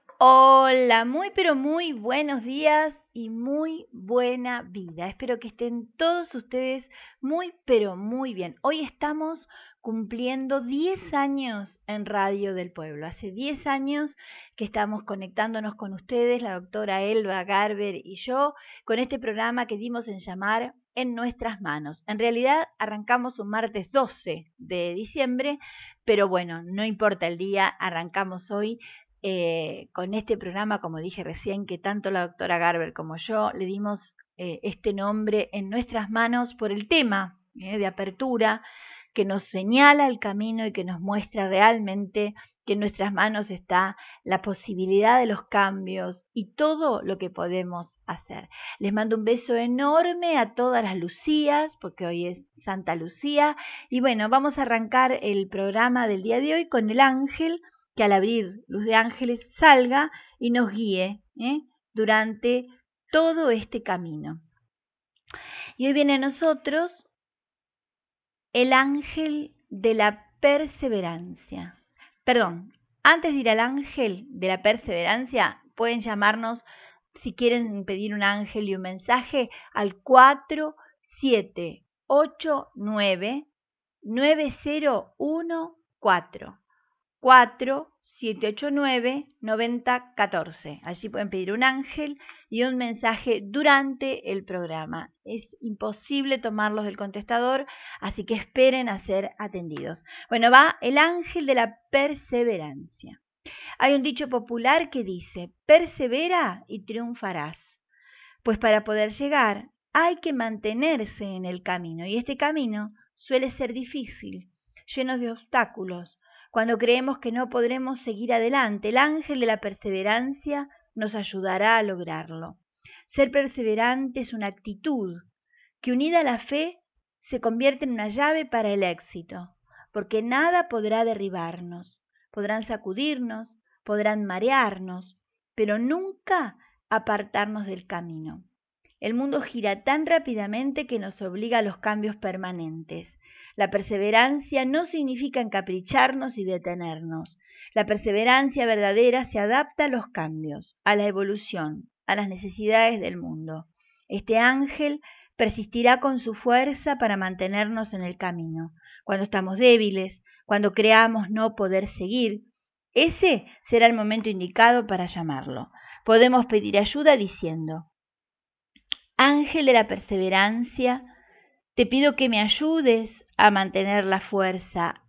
Hola, muy pero muy buenos días y muy buena vida. Espero que estén todos ustedes muy pero muy bien. Hoy estamos cumpliendo 10 años en Radio del Pueblo. Hace 10 años que estamos conectándonos con ustedes, la doctora Elba Garber y yo, con este programa que dimos en llamar En Nuestras Manos. En realidad arrancamos un martes 12 de diciembre, pero bueno, no importa el día, arrancamos hoy con este programa, como dije recién, que tanto la doctora Garber como yo le dimos este nombre En Nuestras Manos por el tema de apertura que nos señala el camino y que nos muestra realmente que en nuestras manos está la posibilidad de los cambios y todo lo que podemos hacer. Les mando un beso enorme a todas las Lucías, porque hoy es Santa Lucía, y bueno, vamos a arrancar el programa del día de hoy con el ángel que al abrir Luz de Ángeles salga y nos guíe durante todo este camino. Y hoy viene a nosotros el ángel de la perseverancia. Perdón, antes de ir al ángel de la perseverancia, pueden llamarnos, si quieren pedir un ángel y un mensaje, al 4789-9014. 4789-9014. Allí pueden pedir un ángel y un mensaje durante el programa. Es imposible tomarlos del contestador, así que esperen a ser atendidos. Bueno, va el ángel de la perseverancia. Hay un dicho popular que dice, persevera y triunfarás. Pues para poder llegar hay que mantenerse en el camino y este camino suele ser difícil, lleno de obstáculos. Cuando creemos que no podremos seguir adelante, el ángel de la perseverancia nos ayudará a lograrlo. Ser perseverante es una actitud que unida a la fe se convierte en una llave para el éxito, porque nada podrá derribarnos, podrán sacudirnos, podrán marearnos, pero nunca apartarnos del camino. El mundo gira tan rápidamente que nos obliga a los cambios permanentes. La perseverancia no significa encapricharnos y detenernos. La perseverancia verdadera se adapta a los cambios, a la evolución, a las necesidades del mundo. Este ángel persistirá con su fuerza para mantenernos en el camino. Cuando estamos débiles, cuando creamos no poder seguir, ese será el momento indicado para llamarlo. Podemos pedir ayuda diciendo, Ángel de la perseverancia, te pido que me ayudes a mantener la fuerza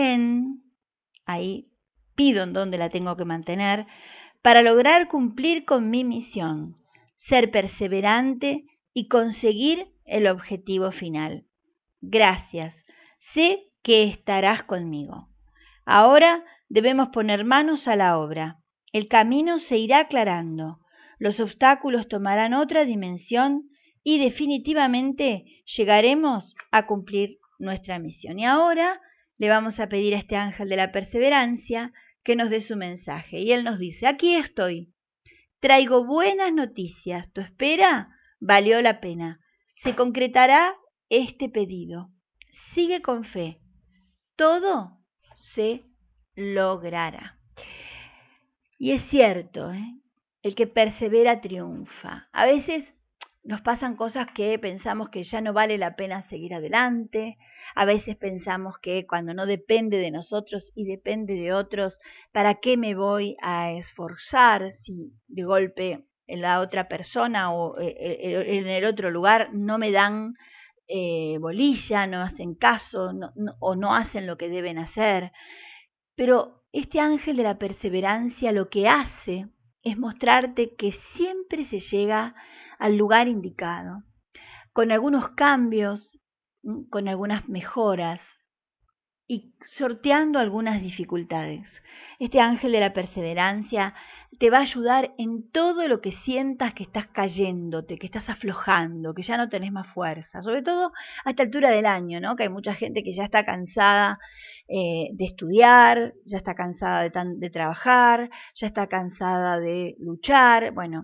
ahí pido en dónde la tengo que mantener, para lograr cumplir con mi misión, ser perseverante y conseguir el objetivo final. Gracias, sé que estarás conmigo. Ahora debemos poner manos a la obra. El camino se irá aclarando, los obstáculos tomarán otra dimensión y definitivamente llegaremos a cumplir nuestra misión. Y ahora le vamos a pedir a este ángel de la perseverancia que nos dé su mensaje. Y él nos dice, aquí estoy, traigo buenas noticias, tu espera valió la pena. Se concretará este pedido. Sigue con fe, todo se logrará. Y es cierto, el que persevera triunfa. A veces nos pasan cosas que pensamos que ya no vale la pena seguir adelante. A veces pensamos que cuando no depende de nosotros y depende de otros, ¿para qué me voy a esforzar si de golpe en la otra persona o en el otro lugar no me dan bolilla, no hacen caso o no hacen lo que deben hacer? Pero este ángel de la perseverancia lo que hace es mostrarte que siempre se llega al lugar indicado, con algunos cambios, con algunas mejoras y sorteando algunas dificultades. Este ángel de la perseverancia te va a ayudar en todo lo que sientas que estás cayéndote, que estás aflojando, que ya no tenés más fuerza, sobre todo a esta altura del año, ¿no? Que hay mucha gente que ya está cansada de estudiar, ya está cansada de trabajar, ya está cansada de luchar. Bueno,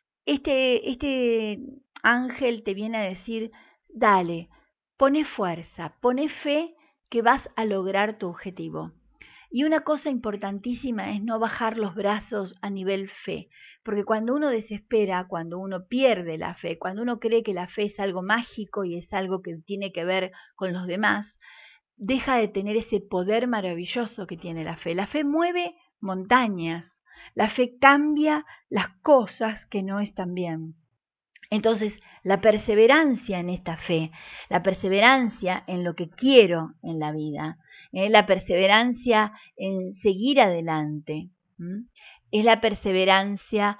este ángel te viene a decir, dale, pone fuerza, pone fe que vas a lograr tu objetivo. Y una cosa importantísima es no bajar los brazos a nivel fe, porque cuando uno desespera, cuando uno pierde la fe, cuando uno cree que la fe es algo mágico y es algo que tiene que ver con los demás, deja de tener ese poder maravilloso que tiene la fe. La fe mueve montañas, la fe cambia las cosas que no están bien. Entonces, la perseverancia en esta fe, la perseverancia en lo que quiero en la vida, la perseverancia en seguir adelante, es la perseverancia,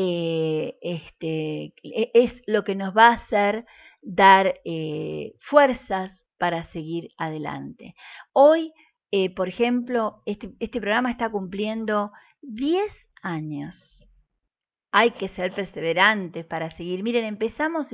es lo que nos va a hacer dar fuerzas para seguir adelante. Hoy, por ejemplo, este programa está cumpliendo 10 años. Hay que ser perseverantes para seguir. Miren, empezamos,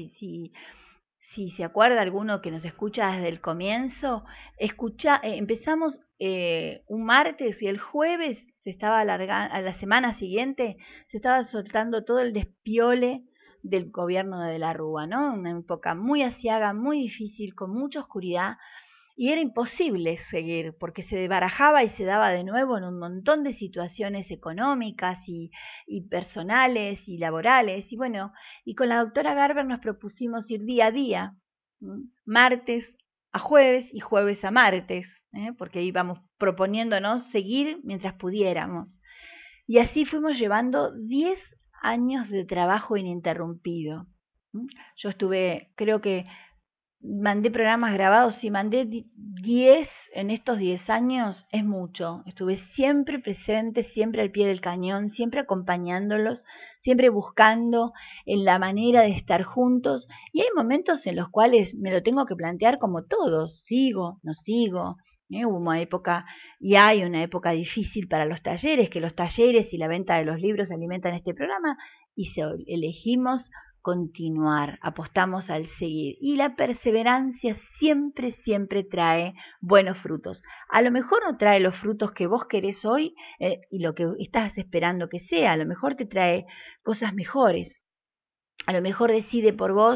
si se acuerda alguno que nos escucha desde el comienzo, empezamos un martes y el jueves se estaba alargando, a la semana siguiente se estaba soltando todo el despiole del gobierno de la Rúa, ¿no? Una época muy aciaga, muy difícil, con mucha oscuridad, y era imposible seguir porque se barajaba y se daba de nuevo en un montón de situaciones económicas y personales y laborales. Y bueno, y con la doctora Garber nos propusimos ir día a día, martes a jueves y jueves a martes, porque íbamos proponiéndonos seguir mientras pudiéramos. Y así fuimos llevando 10 años de trabajo ininterrumpido. Yo estuve, creo que mandé programas grabados, si mandé 10 en estos 10 años, es mucho. Estuve siempre presente, siempre al pie del cañón, siempre acompañándolos, siempre buscando en la manera de estar juntos. Y hay momentos en los cuales me lo tengo que plantear como todos, sigo, no sigo. Hubo una época, y hay una época difícil para los talleres, que los talleres y la venta de los libros alimentan este programa, y elegimos continuar, apostamos al seguir. Y la perseverancia siempre, siempre trae buenos frutos. A lo mejor no trae los frutos que vos querés hoy y lo que estás esperando que sea, a lo mejor te trae cosas mejores. A lo mejor decide por vos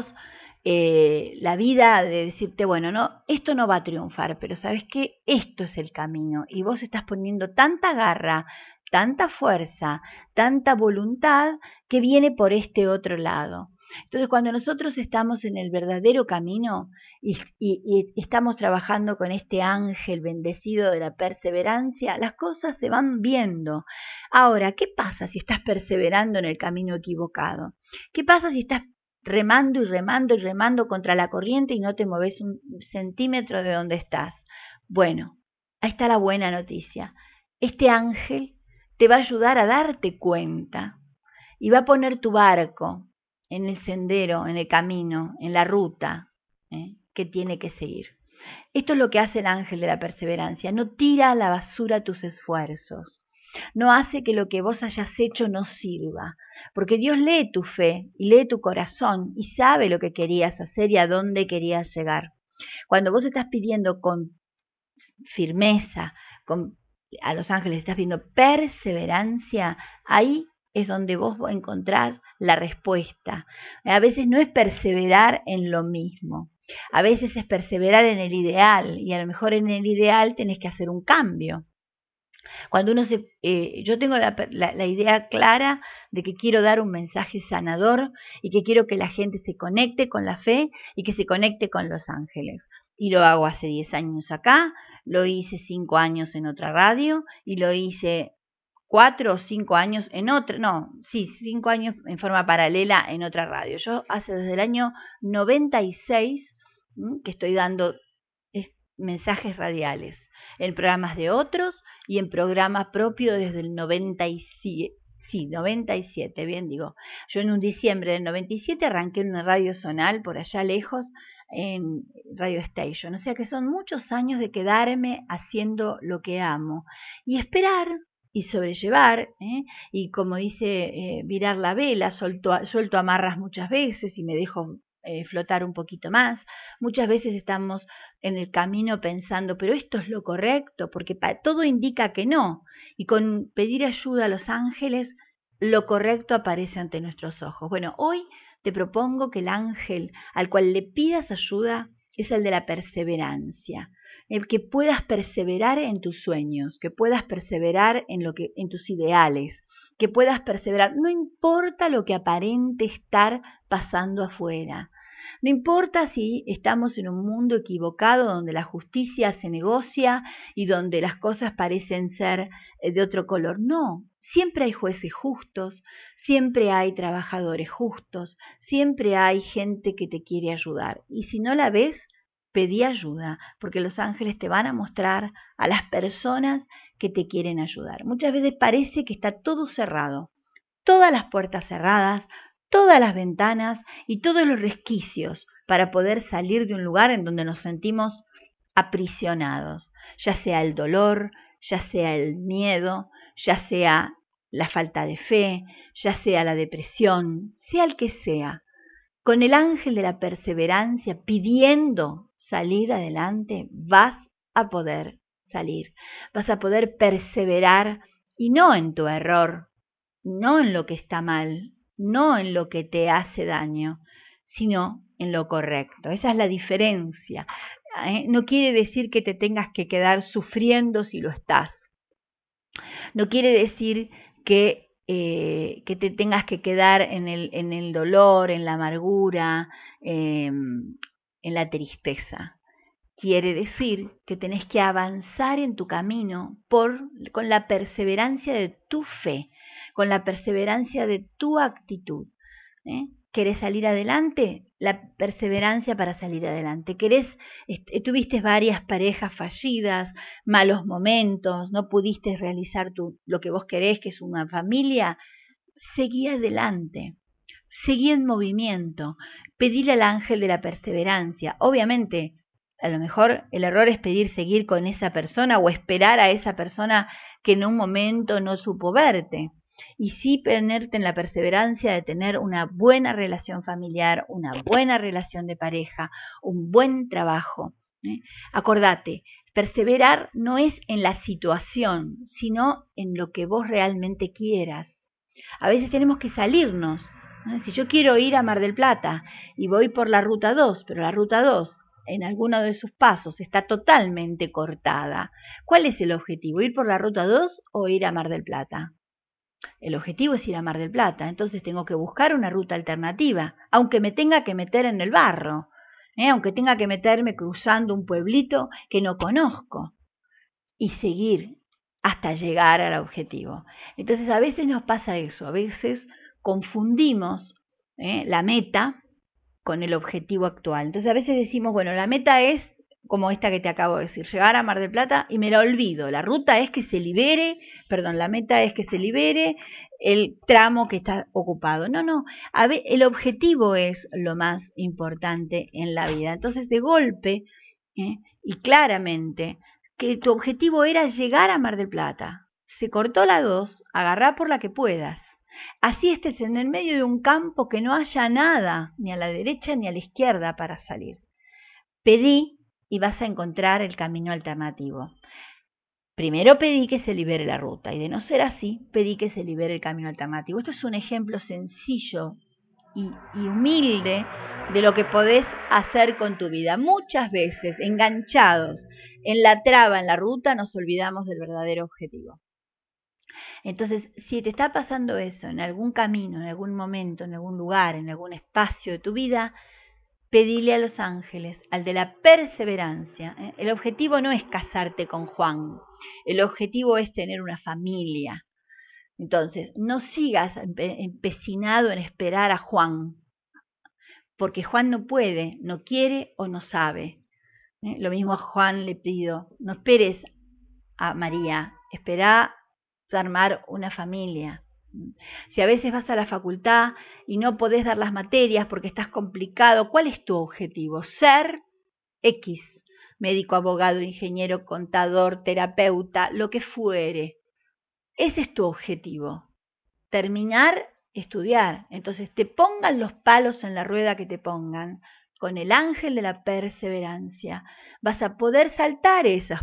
la vida de decirte, bueno, no, esto no va a triunfar, pero sabes qué, esto es el camino y vos estás poniendo tanta garra, tanta fuerza, tanta voluntad que viene por este otro lado. Entonces, cuando nosotros estamos en el verdadero camino y estamos trabajando con este ángel bendecido de la perseverancia, las cosas se van viendo. Ahora, ¿qué pasa si estás perseverando en el camino equivocado? ¿Qué pasa si estás remando y remando y remando contra la corriente y no te mueves un centímetro de donde estás? Bueno, ahí está la buena noticia. Este ángel te va a ayudar a darte cuenta y va a poner tu barco en el sendero, en el camino, en la ruta que tiene que seguir. Esto es lo que hace el ángel de la perseverancia. No tira a la basura tus esfuerzos. No hace que lo que vos hayas hecho no sirva, porque Dios lee tu fe y lee tu corazón y sabe lo que querías hacer y a dónde querías llegar. Cuando vos estás pidiendo con firmeza, a los ángeles estás pidiendo perseverancia, ahí es donde vos encontrás la respuesta. A veces no es perseverar en lo mismo, a veces es perseverar en el ideal y a lo mejor en el ideal tenés que hacer un cambio. Cuando yo tengo la idea clara de que quiero dar un mensaje sanador y que quiero que la gente se conecte con la fe y que se conecte con los ángeles. Y lo hago hace 10 años acá, lo hice 5 años en otra radio y lo hice 4 o 5 años en otra, 5 años en forma paralela en otra radio. Yo desde el año 96 que estoy dando mensajes radiales en programas de otros y en programa propio desde el 97. Sí, 97, bien digo. Yo en un diciembre del 97 arranqué en una radio zonal por allá lejos, en Radio Station. O sea que son muchos años de quedarme haciendo lo que amo y esperar y sobrellevar, y como dice virar la vela, suelto amarras muchas veces y me dejo flotar un poquito más. Muchas veces estamos en el camino pensando, pero esto es lo correcto, porque todo indica que no. Y con pedir ayuda a los ángeles, lo correcto aparece ante nuestros ojos. Bueno, hoy te propongo que el ángel al cual le pidas ayuda es el de la perseverancia. que puedas perseverar en tus sueños, que puedas perseverar en tus ideales, que puedas perseverar, no importa lo que aparente estar pasando afuera. No importa si estamos en un mundo equivocado donde la justicia se negocia y donde las cosas parecen ser de otro color. No, siempre hay jueces justos, siempre hay trabajadores justos, siempre hay gente que te quiere ayudar. Y si no la ves, pedí ayuda, porque los ángeles te van a mostrar a las personas que te quieren ayudar. Muchas veces parece que está todo cerrado, todas las puertas cerradas, todas las ventanas y todos los resquicios para poder salir de un lugar en donde nos sentimos aprisionados, ya sea el dolor, ya sea el miedo, ya sea la falta de fe, ya sea la depresión, sea el que sea. Con el ángel de la perseverancia pidiendo salir adelante, vas a poder salir, vas a poder perseverar y no en tu error, no en lo que está mal, no en lo que te hace daño, sino en lo correcto. Esa es la diferencia. No quiere decir que te tengas que quedar sufriendo si lo estás. No quiere decir que te tengas que quedar en el dolor, en la amargura, en la tristeza. Quiere decir que tenés que avanzar en tu camino con la perseverancia de tu fe, con la perseverancia de tu actitud. ¿Querés salir adelante? La perseverancia para salir adelante. Tuviste varias parejas fallidas, malos momentos, no pudiste realizar lo que vos querés, que es una familia? Seguí adelante. Seguí en movimiento. Pedile al ángel de la perseverancia. Obviamente, a lo mejor el error es pedir seguir con esa persona o esperar a esa persona que en un momento no supo verte. Y sí ponerte en la perseverancia de tener una buena relación familiar, una buena relación de pareja, un buen trabajo. Acordate, perseverar no es en la situación, sino en lo que vos realmente quieras. A veces tenemos que salirnos. Si yo quiero ir a Mar del Plata y voy por la ruta 2, pero la ruta 2 en alguno de sus pasos está totalmente cortada, ¿cuál es el objetivo? ¿Ir por la ruta 2 o ir a Mar del Plata? El objetivo es ir a Mar del Plata, entonces tengo que buscar una ruta alternativa, aunque me tenga que meter en el barro, aunque tenga que meterme cruzando un pueblito que no conozco y seguir hasta llegar al objetivo. Entonces a veces nos pasa eso, a veces confundimos la meta con el objetivo actual. Entonces a veces decimos, bueno, la meta es como esta que te acabo de decir, llegar a Mar del Plata y me la olvido. La ruta es que se libere, la meta es que se libere el tramo que está ocupado. No, el objetivo es lo más importante en la vida. Entonces de golpe y claramente que tu objetivo era llegar a Mar del Plata. Se cortó la 2, agarrá por la que puedas. Así estés en el medio de un campo que no haya nada, ni a la derecha ni a la izquierda para salir. Pedí y vas a encontrar el camino alternativo. Primero pedí que se libere la ruta y de no ser así, pedí que se libere el camino alternativo. Esto es un ejemplo sencillo y humilde de lo que podés hacer con tu vida. Muchas veces, enganchados en la traba, en la ruta, nos olvidamos del verdadero objetivo. Entonces, si te está pasando eso en algún camino, en algún momento, en algún lugar, en algún espacio de tu vida, pedile a los ángeles, al de la perseverancia. El objetivo no es casarte con Juan, el objetivo es tener una familia. Entonces, no sigas empecinado en esperar a Juan, porque Juan no puede, no quiere o no sabe. Lo mismo a Juan le pido, no esperes a María, espera armar una familia. Si a veces vas a la facultad y no podés dar las materias porque estás complicado, ¿cuál es tu objetivo? Ser X, médico, abogado, ingeniero, contador, terapeuta, lo que fuere. Ese es tu objetivo. Terminar, estudiar. Entonces te pongan los palos en la rueda que te pongan, con el ángel de la perseverancia, vas a poder saltar esos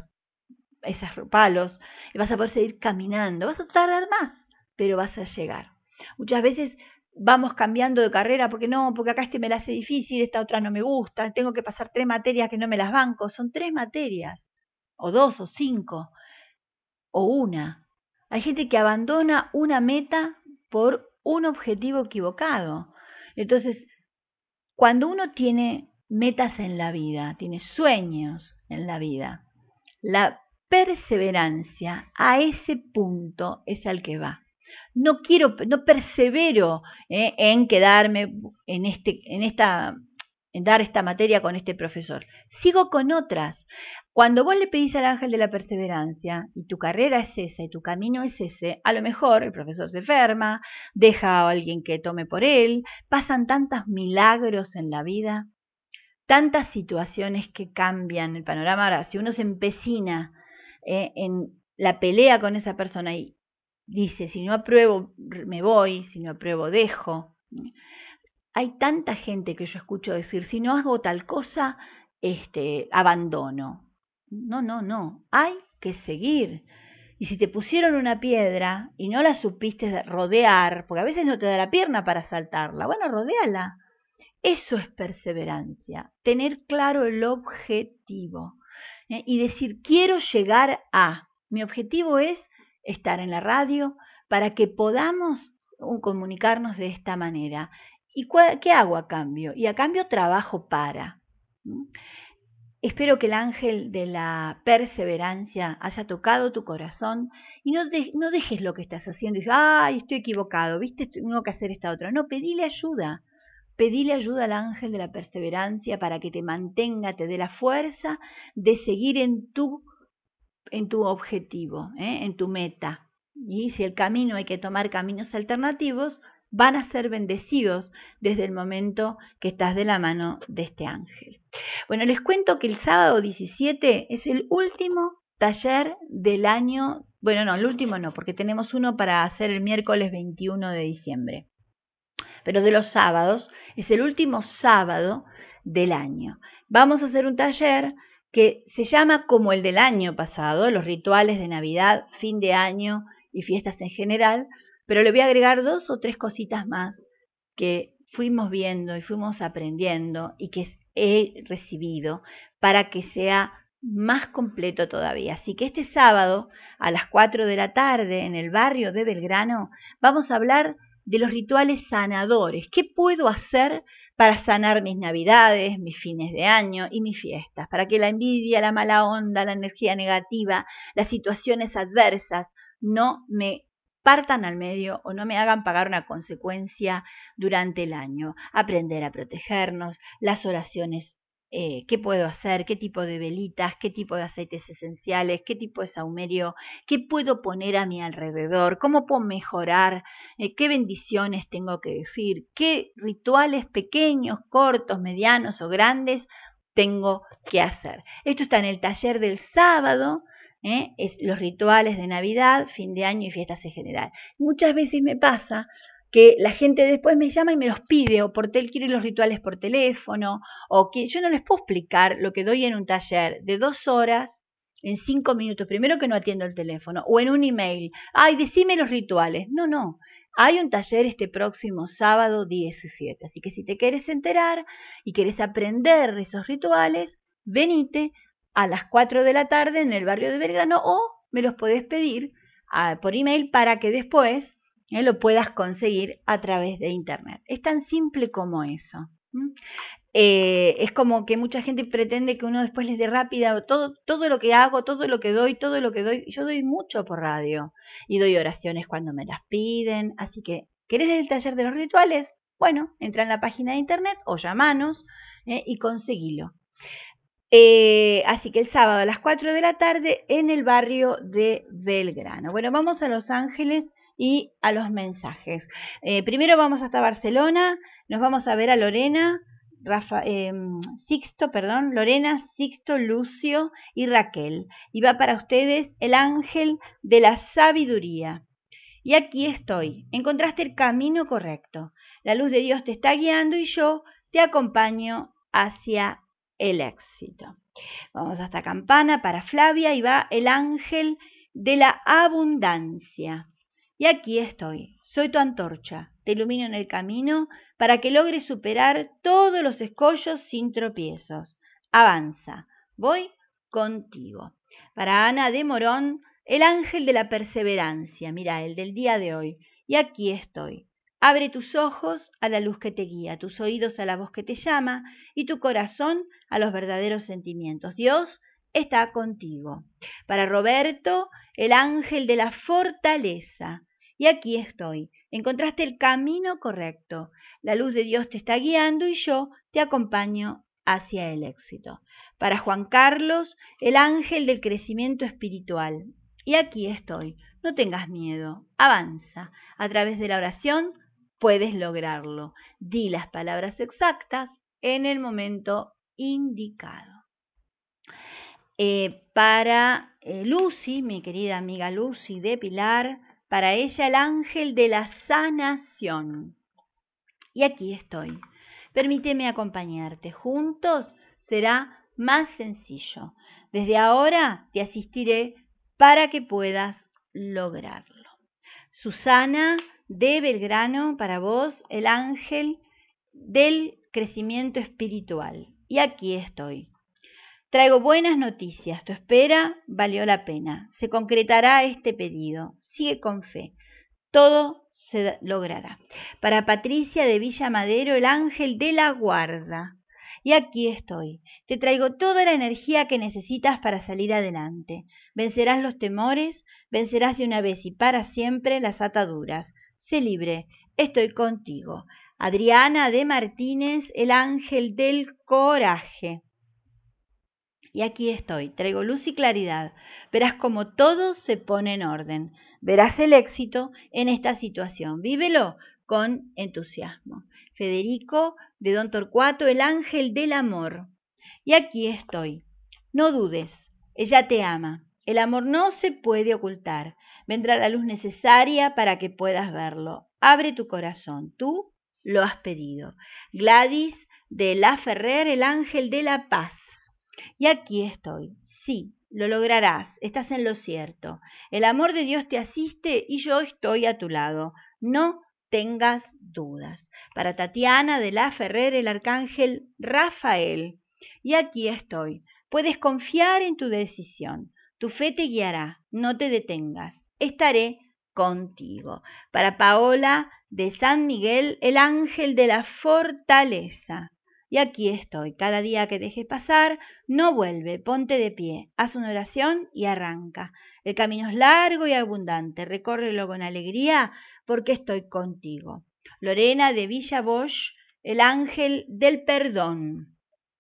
palos y vas a poder seguir caminando. Vas a tardar más, pero vas a llegar. Muchas veces vamos cambiando de carrera porque acá me la hace difícil, esta otra no me gusta, tengo que pasar 3 materias que no me las banco. Son 3 materias. o 2, o 5, o una. Hay gente que abandona una meta por un objetivo equivocado. Entonces, cuando uno tiene metas en la vida, tiene sueños en la vida, la perseverancia a ese punto es al que va. No persevero en quedarme en dar esta materia con este profesor. Sigo con otras. Cuando vos le pedís al ángel de la perseverancia y tu carrera es esa y tu camino es ese, a lo mejor el profesor se enferma, deja a alguien que tome por él, pasan tantos milagros en la vida, tantas situaciones que cambian el panorama. Ahora, si uno se empecina en la pelea con esa persona y dice, si no apruebo, me voy, si no apruebo, dejo. Hay tanta gente que yo escucho decir, si no hago tal cosa, abandono. No, no, no, hay que seguir. Y si te pusieron una piedra y no la supiste rodear, porque a veces no te da la pierna para saltarla, bueno, rodéala. Eso es perseverancia, tener claro el objetivo y decir, quiero llegar a, mi objetivo es estar en la radio para que podamos comunicarnos de esta manera. ¿Y qué hago a cambio? Y a cambio trabajo para. Espero que el ángel de la perseverancia haya tocado tu corazón y no dejes lo que estás haciendo y dices, ay, estoy equivocado, viste, tengo que hacer esta otra. No, pedile ayuda. Pedile ayuda al ángel de la perseverancia para que te mantenga, te dé la fuerza de seguir en tu objetivo, en tu meta. Y si el camino hay que tomar caminos alternativos, van a ser bendecidos desde el momento que estás de la mano de este ángel. Bueno, les cuento que el sábado 17 es el último taller del año. Bueno, no, el último no, porque tenemos uno para hacer el miércoles 21 de diciembre. Pero de los sábados, es el último sábado del año. Vamos a hacer un taller que se llama como el del año pasado, los rituales de Navidad, fin de año y fiestas en general, pero le voy a agregar 2 o 3 cositas más que fuimos viendo y fuimos aprendiendo y que he recibido para que sea más completo todavía. Así que este sábado a las 4 de la tarde en el barrio de Belgrano vamos a hablar de los rituales sanadores. ¿Qué puedo hacer para sanar mis navidades, mis fines de año y mis fiestas? Para que la envidia, la mala onda, la energía negativa, las situaciones adversas no me partan al medio o no me hagan pagar una consecuencia durante el año. Aprender a protegernos, las oraciones, qué puedo hacer, qué tipo de velitas, qué tipo de aceites esenciales, qué tipo de saumerio, qué puedo poner a mi alrededor, cómo puedo mejorar, qué bendiciones tengo que decir, qué rituales pequeños, cortos, medianos o grandes tengo que hacer. Esto está en el taller del sábado, los rituales de Navidad, fin de año y fiestas en general. Muchas veces me pasa que la gente después me llama y me los pide, o quiere los rituales por teléfono, o que yo no les puedo explicar lo que doy en un taller de 2 horas, en 5 minutos, primero que no atiendo el teléfono, o en un email, ay, decime los rituales. No, no, hay un taller este próximo sábado 17, así que si te quieres enterar y quieres aprender de esos rituales, venite a las 4 de la tarde en el barrio de Belgrano o me los podés pedir por email para que después lo puedas conseguir a través de internet. Es tan simple como eso. Es como que mucha gente pretende que uno después les dé rápida todo lo que hago, todo lo que doy. Yo doy mucho por radio y doy oraciones cuando me las piden. Así que, ¿querés el taller de los rituales? Bueno, entra en la página de internet o llamanos y conseguilo. Así que el sábado a las 4 de la tarde en el barrio de Belgrano. Bueno, vamos a Los Ángeles y a los mensajes. Primero vamos hasta Barcelona, nos vamos a ver a Lorena, Lorena, Sixto, Lucio y Raquel. Y va para ustedes el ángel de la sabiduría. Y aquí estoy, encontraste el camino correcto. La luz de Dios te está guiando y yo te acompaño hacia el éxito. Vamos hasta Campana para Flavia y va el ángel de la abundancia. Y aquí estoy, soy tu antorcha, te ilumino en el camino para que logres superar todos los escollos sin tropiezos. Avanza, voy contigo. Para Ana de Morón, el ángel de la perseverancia, mira, el del día de hoy. Y aquí estoy. Abre tus ojos a la luz que te guía, tus oídos a la voz que te llama y tu corazón a los verdaderos sentimientos. Dios está contigo. Para Roberto, el ángel de la fortaleza. Y aquí estoy. Encontraste el camino correcto. La luz de Dios te está guiando y yo te acompaño hacia el éxito. Para Juan Carlos, el ángel del crecimiento espiritual. Y aquí estoy. No tengas miedo. Avanza. A través de la oración puedes lograrlo. Di las palabras exactas en el momento indicado. Para Lucy, mi querida amiga Lucy de Pilar, para ella el ángel de la sanación. Y aquí estoy. Permíteme acompañarte. Juntos será más sencillo. Desde ahora te asistiré para que puedas lograrlo. Susana de Belgrano, para vos, el ángel del crecimiento espiritual. Y aquí estoy. Traigo buenas noticias. Tu espera valió la pena. Se concretará este pedido. Sigue con fe. Todo se logrará. Para Patricia de Villa Madero, el ángel de la guarda. Y aquí estoy. Te traigo toda la energía que necesitas para salir adelante. Vencerás los temores, vencerás de una vez y para siempre las ataduras. Sé libre, estoy contigo. Adriana de Martínez, el ángel del coraje. Y aquí estoy, traigo luz y claridad. Verás cómo todo se pone en orden. Verás el éxito en esta situación. Vívelo con entusiasmo. Federico de Don Torcuato, el ángel del amor. Y aquí estoy. No dudes, ella te ama. El amor no se puede ocultar. Vendrá la luz necesaria para que puedas verlo. Abre tu corazón. Tú lo has pedido. Gladys de La Ferrer, el ángel de la paz. Y aquí estoy. Sí, lo lograrás. Estás en lo cierto. El amor de Dios te asiste y yo estoy a tu lado. No tengas dudas. Para Tatiana de La Ferrer, el arcángel Rafael. Y aquí estoy. Puedes confiar en tu decisión. Tu fe te guiará. No te detengas. Estaré contigo. Para Paola de San Miguel, el ángel de la fortaleza. Y aquí estoy. Cada día que dejes pasar, no vuelve, ponte de pie, haz una oración y arranca. El camino es largo y abundante, recórrelo con alegría porque estoy contigo. Lorena de Villa Bosch, el ángel del perdón.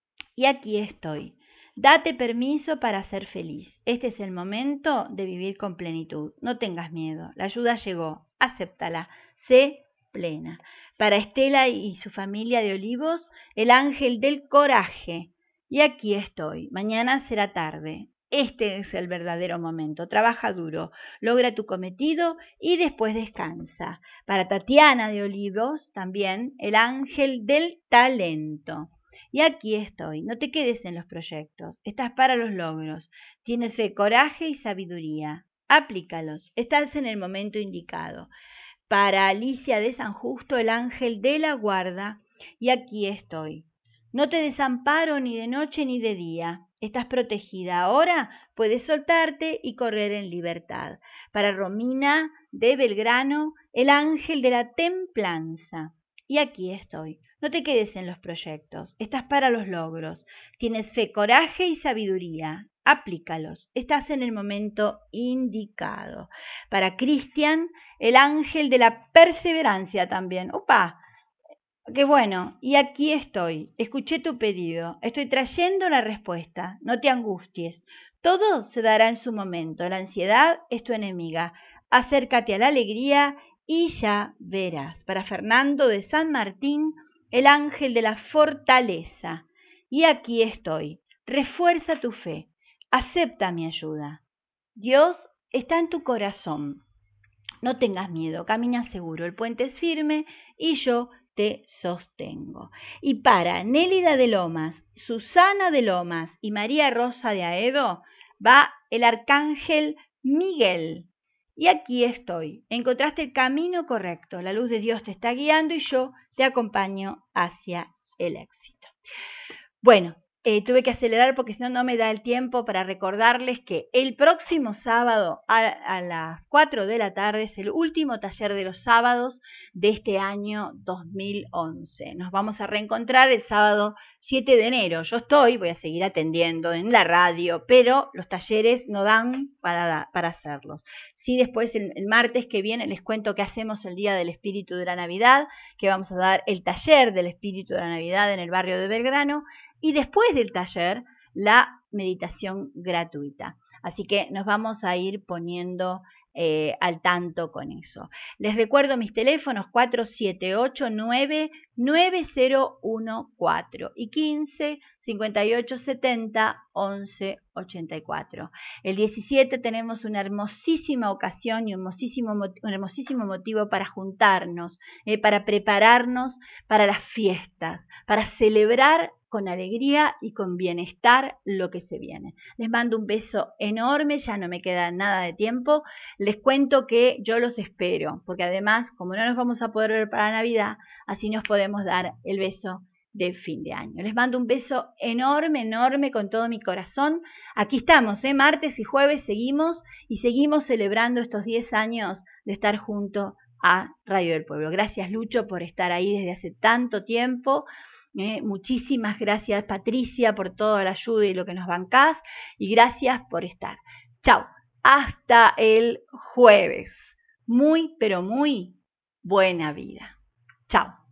Y aquí estoy. Date permiso para ser feliz. Este es el momento de vivir con plenitud. No tengas miedo. La ayuda llegó. Acéptala. Sé plena. Para Estela y su familia de Olivos, el ángel del coraje. Y aquí estoy. Mañana será tarde. Este es el verdadero momento. Trabaja duro, logra tu cometido y después descansa. Para Tatiana de Olivos, también el ángel del talento. Y aquí estoy. No te quedes en los proyectos. Estás para los logros. Tienes fe, coraje y sabiduría. Aplícalos. Estás en el momento indicado. Para Alicia de San Justo, el ángel de la guarda. Y aquí estoy. No te desamparo ni de noche ni de día. Estás protegida. Ahora puedes soltarte y correr en libertad. Para Romina de Belgrano, el ángel de la templanza. Y aquí estoy. No te quedes en los proyectos. Estás para los logros. Tienes fe, coraje y sabiduría. Aplícalos. Estás en el momento indicado. Para Cristian, el ángel de la perseverancia también. ¡Opa! ¡Qué bueno! Y aquí estoy. Escuché tu pedido. Estoy trayendo la respuesta. No te angusties. Todo se dará en su momento. La ansiedad es tu enemiga. Acércate a la alegría y ya verás. Para Fernando de San Martín, el ángel de la fortaleza. Y aquí estoy. Refuerza tu fe. Acepta mi ayuda. Dios está en tu corazón. No tengas miedo, camina seguro, el puente es firme y yo te sostengo. Y para Nélida de Lomas, Susana de Lomas y María Rosa de Aedo va el arcángel Miguel. Y aquí estoy. Encontraste el camino correcto. La luz de Dios te está guiando y yo te acompaño hacia el éxito. Bueno, tuve que acelerar porque si no, no me da el tiempo para recordarles que el próximo sábado a las 4 de la tarde es el último taller de los sábados de este año 2011. Nos vamos a reencontrar el sábado 7 de enero. Yo voy a seguir atendiendo en la radio, pero los talleres no dan para hacerlos. Sí, después el martes que viene les cuento qué hacemos el Día del Espíritu de la Navidad, que vamos a dar el taller del Espíritu de la Navidad en el barrio de Belgrano, y después del taller la meditación gratuita. Así que nos vamos a ir poniendo al tanto con eso. Les recuerdo mis teléfonos 4789-9014 y 15-5870-1184. El 17 tenemos una hermosísima ocasión y un hermosísimo motivo para juntarnos, para prepararnos para las fiestas, para celebrar con alegría y con bienestar lo que se viene. Les mando un beso enorme, ya no me queda nada de tiempo. Les cuento que yo los espero, porque además, como no nos vamos a poder ver para Navidad, así nos podemos dar el beso de fin de año. Les mando un beso enorme, enorme con todo mi corazón. Aquí estamos, martes y jueves seguimos y seguimos celebrando estos 10 años de estar junto a Radio del Pueblo. Gracias, Lucho, por estar ahí desde hace tanto tiempo. Muchísimas gracias, Patricia, por toda la ayuda y lo que nos bancás, y gracias por estar. Chao, hasta el jueves. Muy, pero muy buena vida. Chao.